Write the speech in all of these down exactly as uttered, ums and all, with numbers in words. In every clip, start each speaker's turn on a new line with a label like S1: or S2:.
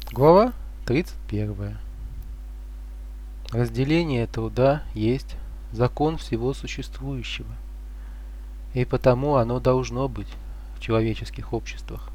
S1: Глава тридцать первая. Разделение труда есть закон всего существующего, и потому оно должно быть в человеческих обществах.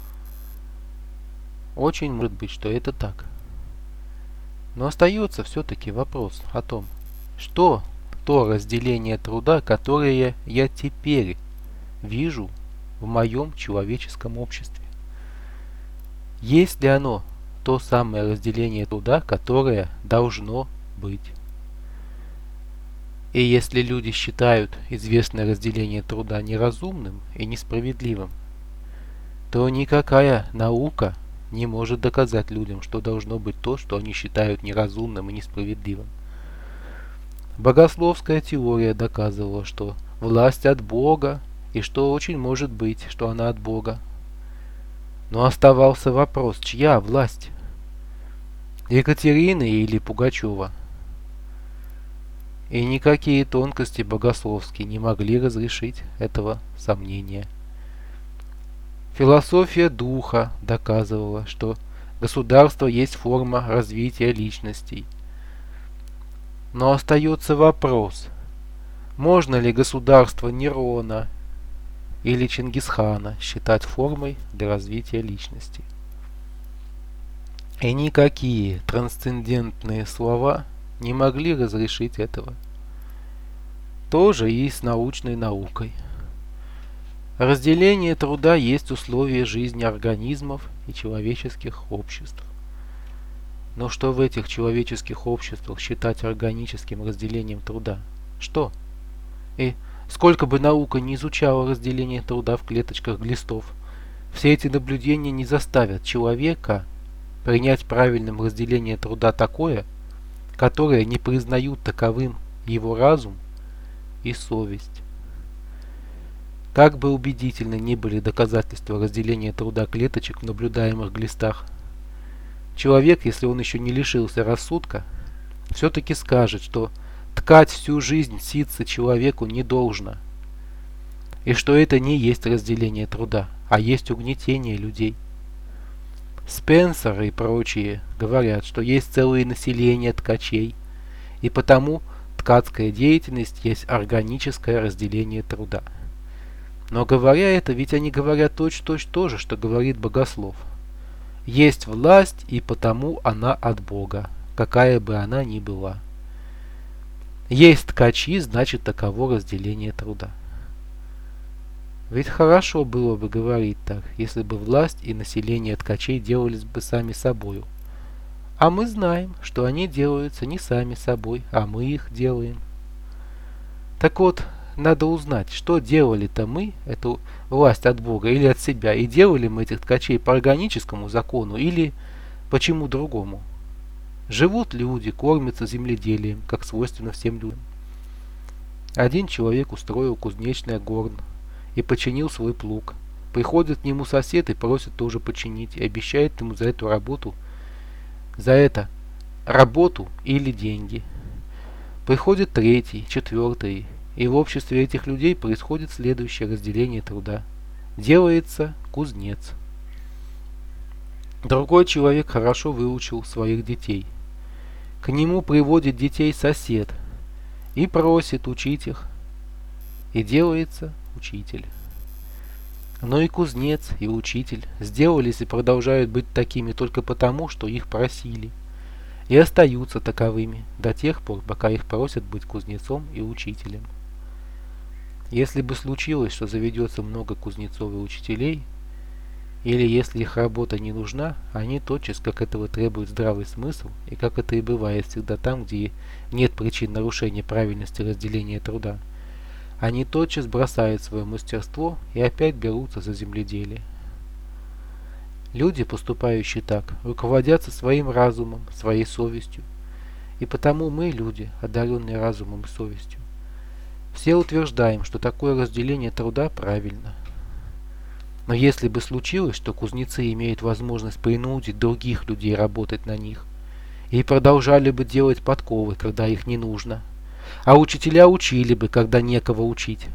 S1: Очень может быть, что это так. Но остается все-таки вопрос о том, что то разделение труда, которое я теперь вижу в моем человеческом обществе. Есть ли оно то самое разделение труда, которое должно быть? И если люди считают известное разделение труда неразумным и несправедливым, то никакая наука не может доказать людям, что должно быть то, что они считают неразумным и несправедливым. Богословская теория доказывала, что власть от Бога, и что очень может быть, что она от Бога. Но оставался вопрос, чья власть? Екатерины или Пугачева? И никакие тонкости богословские не могли разрешить этого сомнения. Философия духа доказывала, что государство есть форма развития личностей. Но остается вопрос, можно ли государство Нерона или Чингисхана считать формой для развития личности? И никакие трансцендентные слова не могли разрешить этого. То же и с научной наукой. Разделение труда есть условие жизни организмов и человеческих обществ. Но что в этих человеческих обществах считать органическим разделением труда? Что? И сколько бы наука ни изучала разделение труда в клеточках глистов, все эти наблюдения не заставят человека принять правильным разделение труда такое, которое не признают таковым его разум и совесть. Как бы убедительны ни были доказательства разделения труда клеточек в наблюдаемых глистах, человек, если он еще не лишился рассудка, все-таки скажет, что ткать всю жизнь ситца человеку не должно, и что это не есть разделение труда, а есть угнетение людей. Спенсер и прочие говорят, что есть целые населения ткачей, и потому ткацкая деятельность есть органическое разделение труда. Но говоря это, ведь они говорят точь-в-точь то же, что говорит богослов. Есть власть, и потому она от Бога, какая бы она ни была. Есть ткачи, значит таково разделение труда. Ведь хорошо было бы говорить так, если бы власть и население ткачей делались бы сами собою. А мы знаем, что они делаются не сами собой, а мы их делаем. Так вот, надо узнать, что делали-то мы, эту власть от Бога или от себя, и делали мы этих ткачей по органическому закону или почему другому. Живут люди, кормятся земледелием, как свойственно всем людям. Один человек устроил кузнечное горн и починил свой плуг. Приходит к нему сосед и просит тоже починить, и обещает ему за эту работу, за это работу или деньги. Приходит третий, четвертый, и в обществе этих людей происходит следующее разделение труда. Делается кузнец. Другой человек хорошо выучил своих детей. К нему приводит детей сосед и просит учить их. И делается учитель. Но и кузнец, и учитель сделались и продолжают быть такими только потому, что их просили. И остаются таковыми до тех пор, пока их просят быть кузнецом и учителем. Если бы случилось, что заведется много кузнецов и учителей, или если их работа не нужна, они тотчас, как этого требует здравый смысл, и как это и бывает всегда там, где нет причин нарушения правильности разделения труда, они тотчас бросают свое мастерство и опять берутся за земледелие. Люди, поступающие так, руководятся своим разумом, своей совестью, и потому мы, люди, одаренные разумом и совестью, все утверждаем, что такое разделение труда правильно. Но если бы случилось, что кузнецы имеют возможность принудить других людей работать на них, и продолжали бы делать подковы, когда их не нужно, а учителя учили бы, когда некого учить,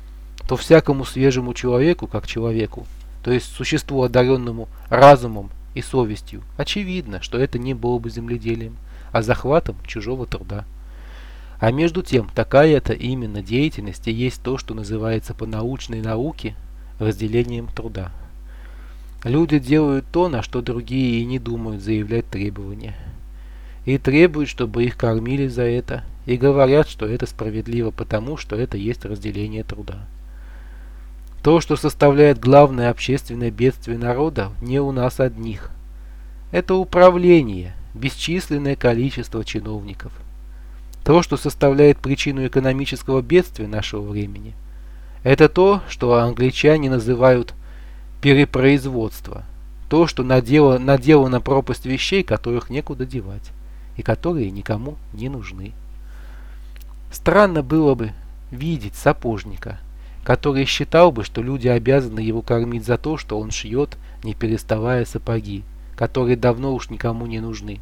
S1: то всякому свежему человеку, как человеку, то есть существу, одаренному разумом и совестью, очевидно, что это не было бы земледелием, а захватом чужого труда. А между тем, такая-то именно деятельность и есть то, что называется по научной науке разделением труда. Люди делают то, на что другие и не думают заявлять требования. И требуют, чтобы их кормили за это, и говорят, что это справедливо потому, что это есть разделение труда. То, что составляет главное общественное бедствие народа, не у нас одних. Это управление, бесчисленное количество чиновников. То, что составляет причину экономического бедствия нашего времени, это то, что англичане называют перепроизводство. То, что наделано, наделана пропасть вещей, которых некуда девать, и которые никому не нужны. Странно было бы видеть сапожника, который считал бы, что люди обязаны его кормить за то, что он шьет, не переставая, сапоги, которые давно уж никому не нужны.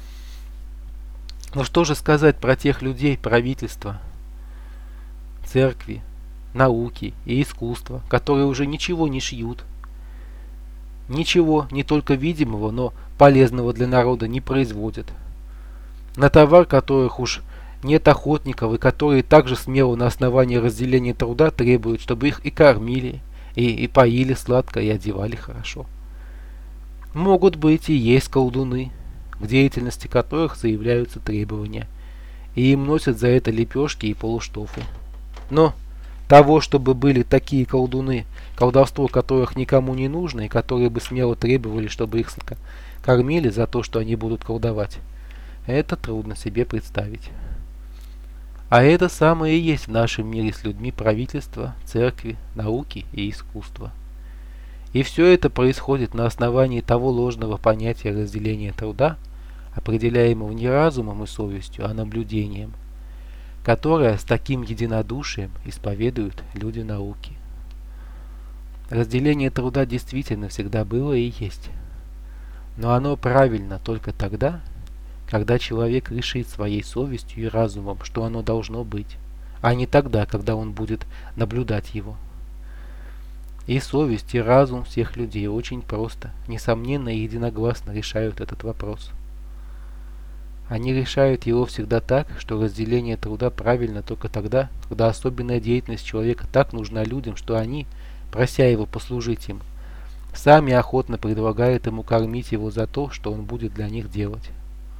S1: Но что же сказать про тех людей, правительства, церкви, науки и искусства, которые уже ничего не шьют, ничего не только видимого, но полезного для народа не производят, на товар которых уж нет охотников, и которые также смело на основании разделения труда требуют, чтобы их и кормили, и, и поили сладко, и одевали хорошо. Могут быть и есть колдуны, к деятельности которых заявляются требования, и им носят за это лепешки и полуштофы. Но того, чтобы были такие колдуны, колдовство которых никому не нужно, и которые бы смело требовали, чтобы их кормили за то, что они будут колдовать, это трудно себе представить. А это самое и есть в нашем мире с людьми правительства, церкви, науки и искусства. И все это происходит на основании того ложного понятия разделения труда, определяемого не разумом и совестью, а наблюдением, которое с таким единодушием исповедуют люди науки. Разделение труда действительно всегда было и есть, но оно правильно только тогда, когда человек решит своей совестью и разумом, что оно должно быть, а не тогда, когда он будет наблюдать его. И совесть, и разум всех людей очень просто, несомненно и единогласно решают этот вопрос. Они решают его всегда так, что разделение труда правильно только тогда, когда особенная деятельность человека так нужна людям, что они, прося его послужить им, сами охотно предлагают ему кормить его за то, что он будет для них делать.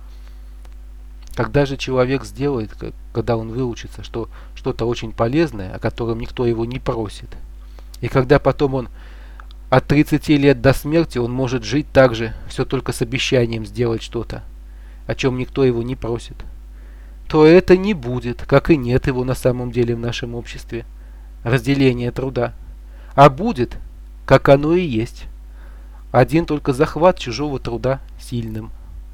S1: Когда же человек сделает, когда он выучится, что что-то очень полезное, о котором никто его не просит, и когда потом он от тридцати лет до смерти он может жить так же, все только с обещанием сделать что-то, о чем никто его не просит, то это не будет, как и нет его на самом деле в нашем обществе, разделения труда, а будет, как оно и есть, один только захват чужого труда сильным.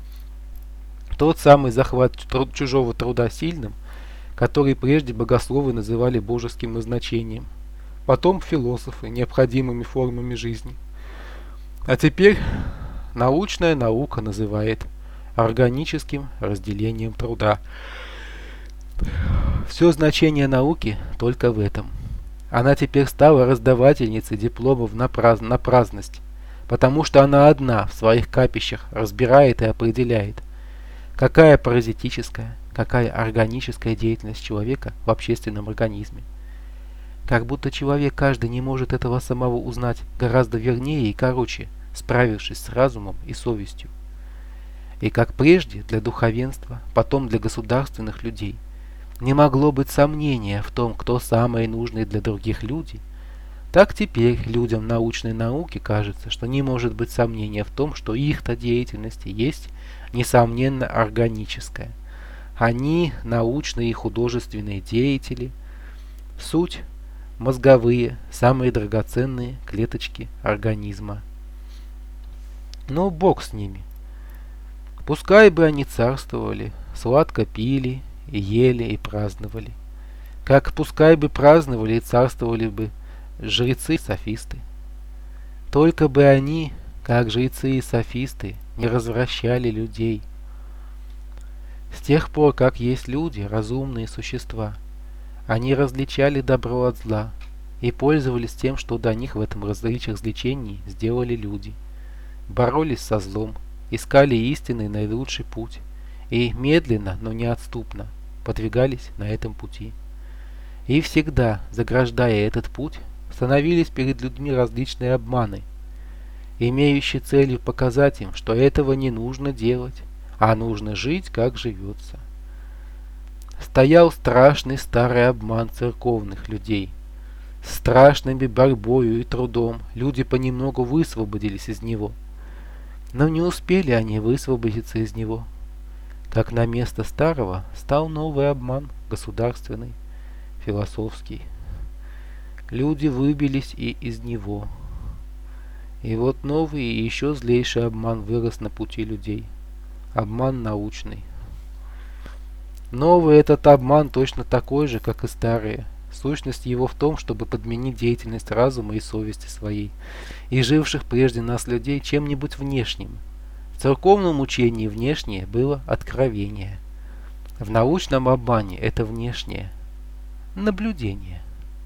S1: Тот самый захват труд, чужого труда сильным, который прежде богословы называли божеским назначением, потом философы необходимыми формами жизни. А теперь научная наука называет органическим разделением труда. Все значение науки только в этом. Она теперь стала раздавательницей дипломов на, праз... на праздность, потому что она одна в своих капищах разбирает и определяет, какая паразитическая, какая органическая деятельность человека в общественном организме. Как будто человек каждый не может этого самого узнать гораздо вернее и короче, справившись с разумом и совестью. И как прежде для духовенства, потом для государственных людей, не могло быть сомнения в том, кто самые нужные для других люди, так теперь людям научной науки кажется, что не может быть сомнения в том, что их-то деятельность есть несомненно органическая. Они научные и художественные деятели, суть мозговые, самые драгоценные клеточки организма. Но Бог с ними. Пускай бы они царствовали, сладко пили, и ели, и праздновали. Как пускай бы праздновали и царствовали бы жрецы и софисты. Только бы они, как жрецы и софисты, не развращали людей. С тех пор, как есть люди, разумные существа, они различали добро от зла и пользовались тем, что до них в этом различии развлечений сделали люди. боролись со злом, искали истинный наилучший путь и медленно, но неотступно подвигались на этом пути. И всегда, заграждая этот путь, становились перед людьми различные обманы, имеющие целью показать им, что этого не нужно делать, а нужно жить, как живется. Стоял страшный старый обман церковных людей. С страшными борьбою и трудом люди понемногу высвободились из него. Но не успели они высвободиться из него, как на место старого стал новый обман, государственный, философский. Люди выбились и из него. И вот новый и еще злейший обман вырос на пути людей. Обман научный. Новый этот обман точно такой же, как и старые. Сущность его в том, чтобы подменить деятельность разума и совести своей и живших прежде нас людей чем-нибудь внешним. В церковном учении внешнее было откровение. В научном обмане это внешнее наблюдение.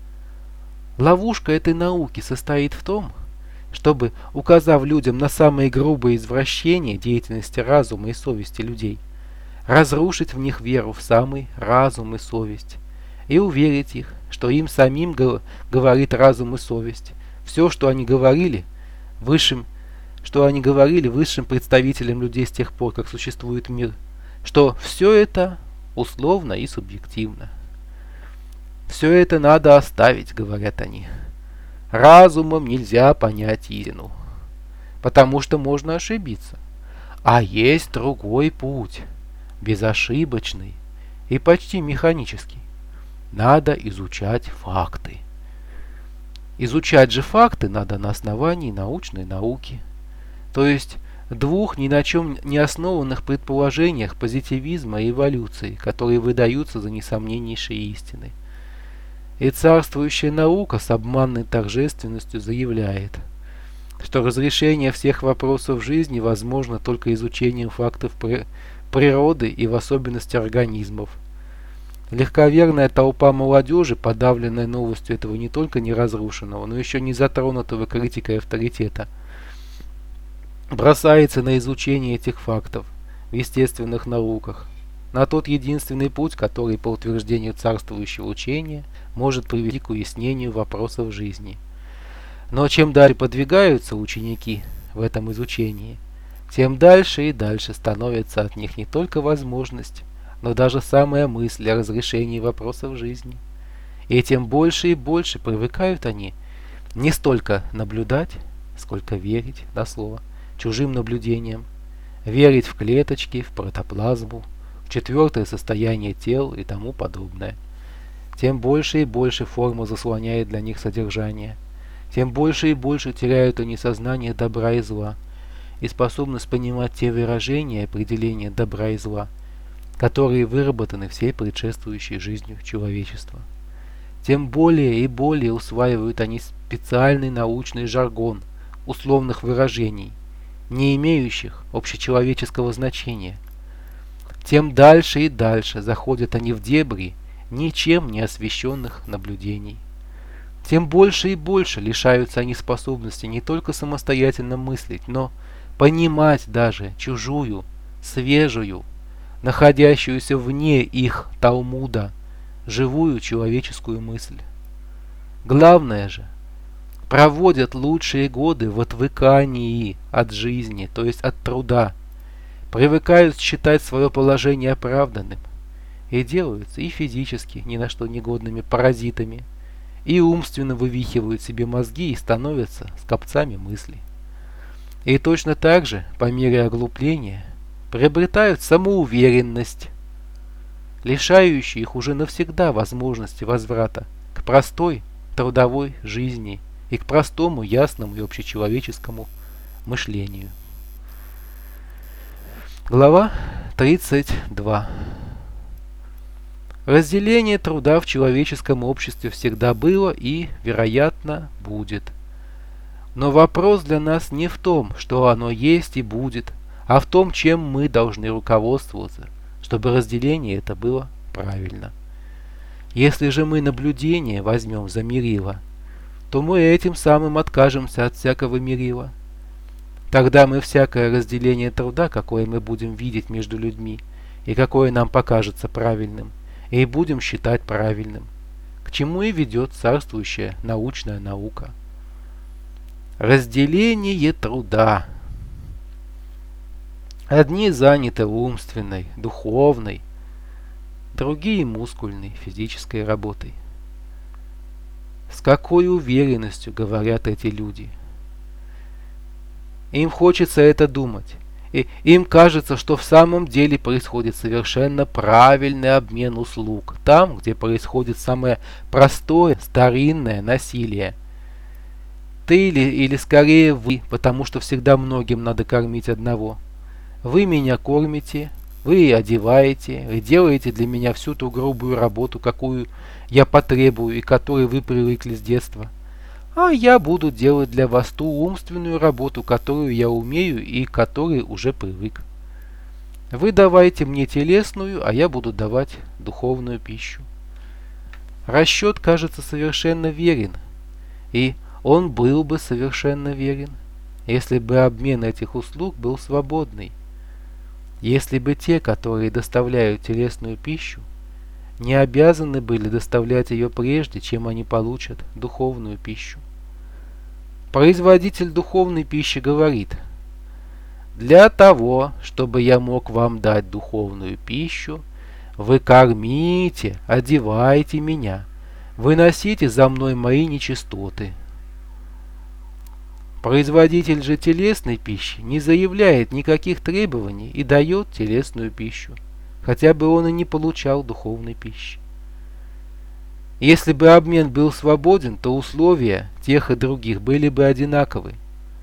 S1: Ловушка этой науки состоит в том, чтобы, указав людям на самые грубые извращения деятельности разума и совести людей, разрушить в них веру в самый разум и совесть и уверить их, что им самим говорит разум и совесть. Все, что они говорили высшим, что они говорили высшим представителям людей с тех пор, как существует мир, что все это условно и субъективно. Все это надо оставить, говорят они. Разумом нельзя понять истину, потому что можно ошибиться. А есть другой путь, безошибочный и почти механический. Надо изучать факты. Изучать же факты надо на основании научной науки, то есть двух ни на чем не основанных предположениях позитивизма и эволюции, которые выдаются за несомненнейшие истины. И царствующая наука с обманной торжественностью заявляет, что разрешение всех вопросов жизни возможно только изучением фактов природы и в особенности организмов. Легковерная толпа молодежи, подавленная новостью этого не только неразрушенного, но еще не затронутого критикой авторитета, бросается на изучение этих фактов в естественных науках, на тот единственный путь, который, по утверждению царствующего учения, может привести к уяснению вопросов жизни. Но чем дальше подвигаются ученики в этом изучении, тем дальше и дальше становится от них не только возможность, но даже самая мысль о разрешении вопросов жизни. И тем больше и больше привыкают они не столько наблюдать, сколько верить на слово чужим наблюдениям, верить в клеточки, в протоплазму, в четвертое состояние тел и тому подобное. Тем больше и больше форма заслоняет для них содержание, тем больше и больше теряют они сознание добра и зла и способность понимать те выражения и определения добра и зла, которые выработаны всей предшествующей жизнью человечества. Тем более и более усваивают они специальный научный жаргон условных выражений, не имеющих общечеловеческого значения. Тем дальше и дальше заходят они в дебри ничем не освещенных наблюдений. Тем больше и больше лишаются они способности не только самостоятельно мыслить, но понимать даже чужую, свежую, находящуюся вне их Талмуда, живую человеческую мысль. Главное же, проводят лучшие годы в отвыкании от жизни, то есть от труда, привыкают считать свое положение оправданным и делаются и физически ни на что негодными паразитами, и умственно вывихивают себе мозги и становятся скопцами мыслей. И точно так же, по мере оглупления, приобретают самоуверенность, лишающую их уже навсегда возможности возврата к простой трудовой жизни и к простому, ясному и общечеловеческому мышлению. Глава тридцать два. Разделение труда в человеческом обществе всегда было и, вероятно, будет. Но вопрос для нас не в том, что оно есть и будет, а в том, чем мы должны руководствоваться, чтобы разделение это было правильно. Если же мы наблюдение возьмем за мерило, то мы этим самым откажемся от всякого мерила. Тогда мы всякое разделение труда, какое мы будем видеть между людьми, и какое нам покажется правильным, и будем считать правильным, к чему и ведет царствующая научная наука. Разделение труда. Одни заняты умственной, духовной, другие мускульной, физической работой. С какой уверенностью говорят эти люди? Им хочется это думать, и им кажется, что в самом деле происходит совершенно правильный обмен услуг, там, где происходит самое простое, старинное насилие. Ты или, или скорее вы, потому что всегда многим надо кормить одного. Вы меня кормите, вы одеваете, вы делаете для меня всю ту грубую работу, какую я потребую и которой вы привыкли с детства. А я буду делать для вас ту умственную работу, которую я умею и к которой уже привык. Вы давайте мне телесную, а я буду давать духовную пищу. Расчет кажется совершенно верен, и он был бы совершенно верен, если бы обмен этих услуг был свободный. Если бы те, которые доставляют телесную пищу, не обязаны были доставлять ее прежде, чем они получат духовную пищу. Производитель духовной пищи говорит: «Для того, чтобы я мог вам дать духовную пищу, вы кормите, одевайте меня, выносите за мной мои нечистоты». Производитель же телесной пищи не заявляет никаких требований и дает телесную пищу, хотя бы он и не получал духовной пищи. Если бы обмен был свободен, то условия тех и других были бы одинаковы.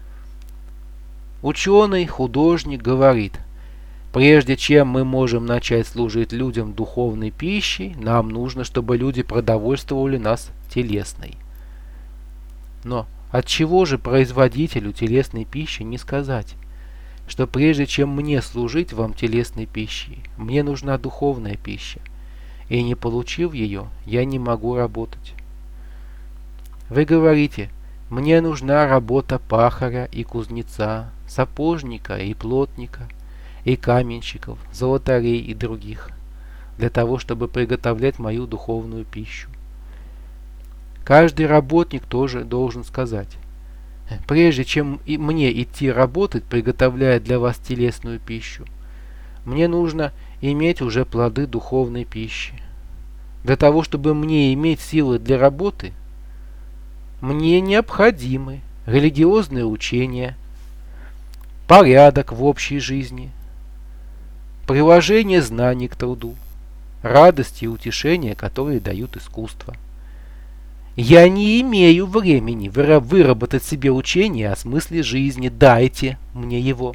S1: Ученый, художник говорит: прежде чем мы можем начать служить людям духовной пищей, нам нужно, чтобы люди продовольствовали нас телесной. Но отчего же производителю телесной пищи не сказать, что прежде чем мне служить вам телесной пищей, мне нужна духовная пища, и не получив ее, я не могу работать? Вы говорите: мне нужна работа пахаря и кузнеца, сапожника и плотника, и каменщиков, золотарей и других, для того, чтобы приготовлять мою духовную пищу. Каждый работник тоже должен сказать: прежде чем и мне идти работать, приготовляя для вас телесную пищу, мне нужно иметь уже плоды духовной пищи. Для того, чтобы мне иметь силы для работы, мне необходимы религиозные учения, порядок в общей жизни, приложение знаний к труду, радость и утешение, которые дают искусство. Я не имею времени выработать себе учение о смысле жизни, дайте мне его.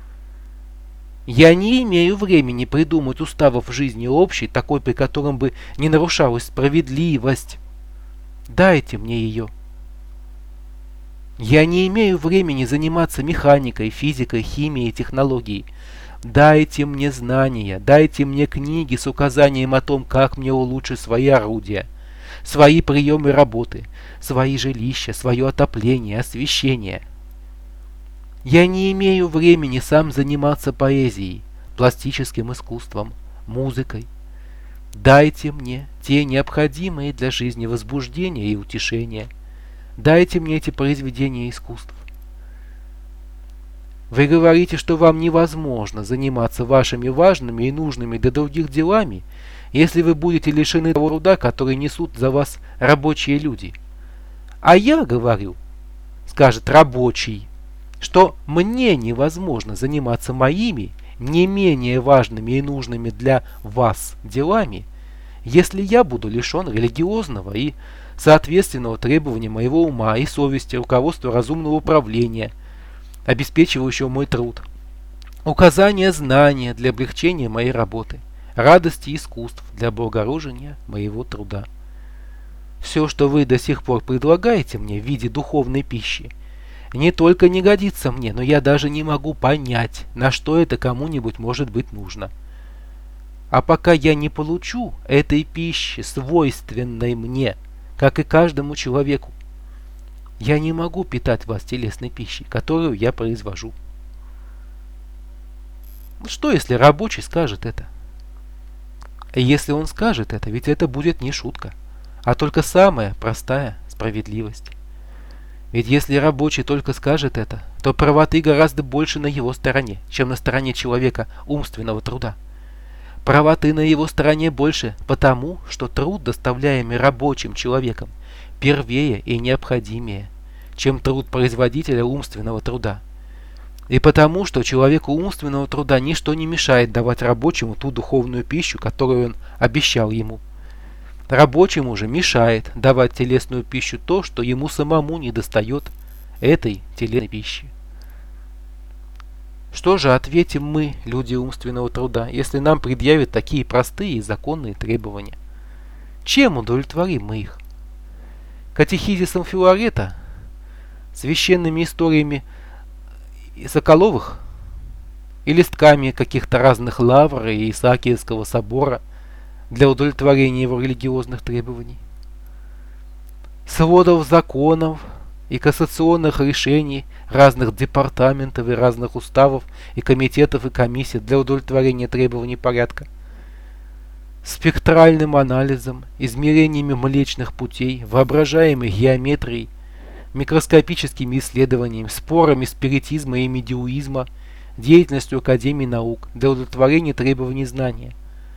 S1: Я не имею времени придумать уставов жизни общей, такой, при котором бы не нарушалась справедливость. Дайте мне ее. Я не имею времени заниматься механикой, физикой, химией и технологией. Дайте мне знания, дайте мне книги с указанием о том, как мне улучшить свои орудия, свои приемы работы, свои жилища, свое отопление, освещение. Я не имею времени сам заниматься поэзией, пластическим искусством, музыкой. Дайте мне те необходимые для жизни возбуждения и утешения. Дайте мне эти произведения искусств. Вы говорите, что вам невозможно заниматься вашими важными и нужными для других делами, если вы будете лишены того труда, который несут за вас рабочие люди. А я говорю, скажет рабочий, что мне невозможно заниматься моими, не менее важными и нужными для вас делами, если я буду лишен религиозного и соответственного требования моего ума и совести, руководства разумного управления, обеспечивающего мой труд, указания знания для облегчения моей работы, радости и искусств для облагорожения моего труда. Все, что вы до сих пор предлагаете мне в виде духовной пищи, не только не годится мне, но я даже не могу понять, на что это кому-нибудь может быть нужно. А пока я не получу этой пищи, свойственной мне, как и каждому человеку, я не могу питать вас телесной пищей, которую я произвожу. Что, если рабочий скажет это? И если он скажет это, ведь это будет не шутка, а только самая простая справедливость. Ведь если рабочий только скажет это, то правоты гораздо больше на его стороне, чем на стороне человека умственного труда. Правоты на его стороне больше потому, что труд, доставляемый рабочим человеком, первее и необходимее, чем труд производителя умственного труда. И потому, что человеку умственного труда ничто не мешает давать рабочему ту духовную пищу, которую он обещал ему. Рабочему же мешает давать телесную пищу то, что ему самому недостает этой телесной пищи. Что же ответим мы, люди умственного труда, если нам предъявят такие простые и законные требования? Чем удовлетворим мы их? Катехизисом Филарета? Священными историями Соколовых? И листками каких-то разных лавр и Исаакиевского собора для удовлетворения его религиозных требований? Сводов законов и кассационных решений разных департаментов и разных уставов и комитетов и комиссий для удовлетворения требований порядка? Спектральным анализом, измерениями Млечных путей, воображаемой геометрией, микроскопическими исследованиями, спорами спиритизма и медиуизма, деятельностью Академии наук для удовлетворения требований знания?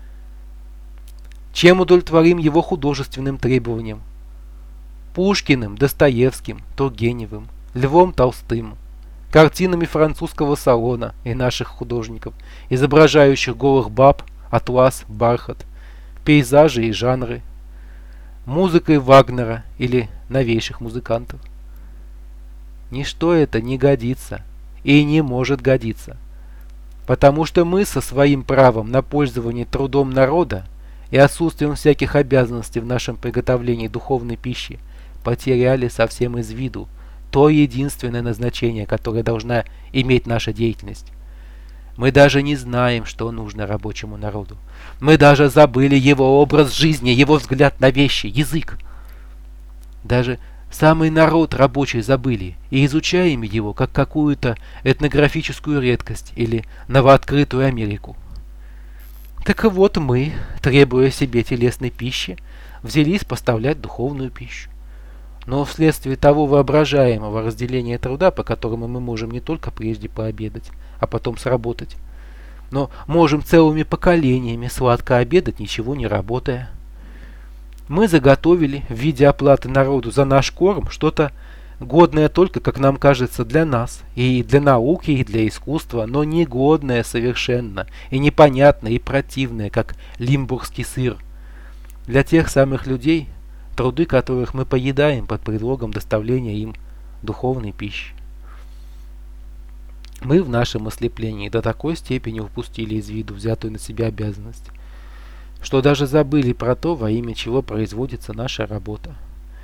S1: Чем удовлетворим его художественным требованиям? Пушкиным, Достоевским, Тургеневым, Львом Толстым, картинами французского салона и наших художников, изображающих голых баб, атлас, бархат, пейзажи и жанры, музыкой Вагнера или новейших музыкантов? Ничто это не годится и не может годиться, потому что мы со своим правом на пользование трудом народа и отсутствием всяких обязанностей в нашем приготовлении духовной пищи потеряли совсем из виду то единственное назначение, которое должна иметь наша деятельность. Мы даже не знаем, что нужно рабочему народу. Мы даже забыли его образ жизни, его взгляд на вещи, язык. Даже самый народ рабочий забыли и изучаем его как какую-то этнографическую редкость или новооткрытую Америку. Так вот мы, требуя себе телесной пищи, взялись поставлять духовную пищу. Но вследствие того воображаемого разделения труда, по которому мы можем не только прежде пообедать, а потом сработать, но можем целыми поколениями сладко обедать, ничего не работая, мы заготовили в виде оплаты народу за наш корм что-то годное только, как нам кажется, для нас, и для науки, и для искусства, но негодное совершенно, и непонятное, и противное, как лимбургский сыр, для тех самых людей, труды которых мы поедаем под предлогом доставления им духовной пищи. Мы в нашем ослеплении до такой степени упустили из виду взятую на себя обязанность, что даже забыли про то, во имя чего производится наша работа.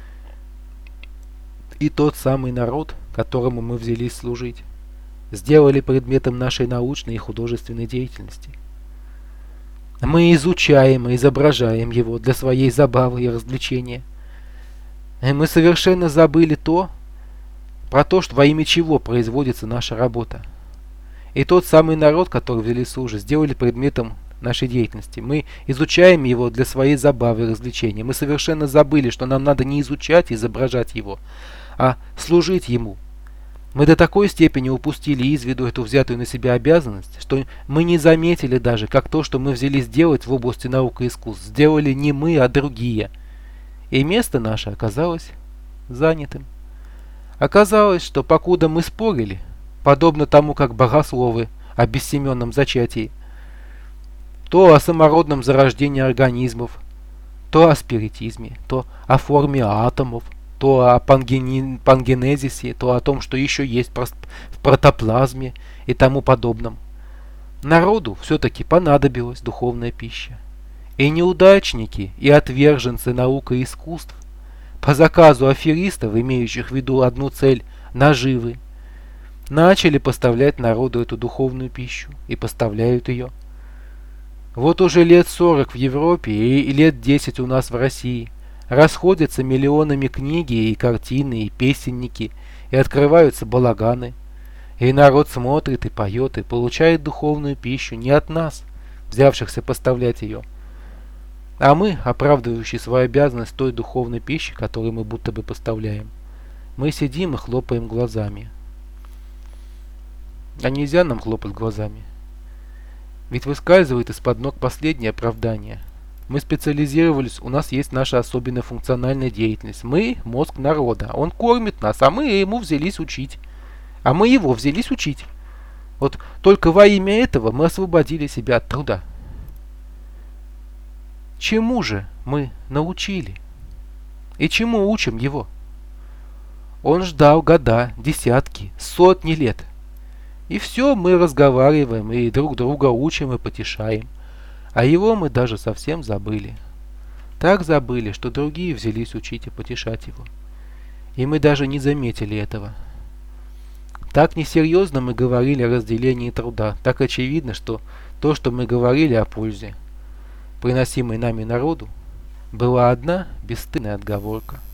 S1: И тот самый народ, которому мы взялись служить, сделали предметом нашей научной и художественной деятельности. Мы изучаем и изображаем его для своей забавы и развлечения. И мы совершенно забыли то, про то, что во имя чего производится наша работа. И тот самый народ, который взяли служить, сделали предметом нашей деятельности. Мы изучаем его для своей забавы и развлечения. Мы совершенно забыли, что нам надо не изучать и изображать его, а служить ему. Мы до такой степени упустили из виду эту взятую на себя обязанность, что мы не заметили даже, как то, что мы взялись делать в области наук и искусств, сделали не мы, а другие. И место наше оказалось занятым. Оказалось, что покуда мы спорили, подобно тому, как богословы о бессеменном зачатии, то о самородном зарождении организмов, то о спиритизме, то о форме атомов, то о пангени... пангенезисе, то о том, что еще есть в протоплазме и тому подобном. Народу все-таки понадобилась духовная пища. И неудачники, и отверженцы наук и искусств, по заказу аферистов, имеющих в виду одну цель – наживы, начали поставлять народу эту духовную пищу и поставляют ее. Вот уже лет сорок в Европе и лет десять у нас в России расходятся миллионами книги и картины, и песенники, и открываются балаганы. И народ смотрит и поет, и получает духовную пищу не от нас, взявшихся поставлять ее, а мы, оправдывающие свою обязанность той духовной пищи, которую мы будто бы поставляем, мы сидим и хлопаем глазами. А нельзя нам хлопать глазами. Ведь выскальзывает из-под ног последнее оправдание. Мы специализировались, у нас есть наша особенная функциональная деятельность. Мы – мозг народа. Он кормит нас, а мы ему взялись учить. А мы его взялись учить. Вот только во имя этого мы освободили себя от труда. Чему же мы научили? И чему учим его? Он ждал года, десятки, сотни лет. И все мы разговариваем, и друг друга учим и потешаем. А его мы даже совсем забыли. Так забыли, что другие взялись учить и потешать его. И мы даже не заметили этого. Так несерьезно мы говорили о разделении труда. Так очевидно, что то, что мы говорили о пользе, приносимой нами народу, была одна бесстыдная отговорка.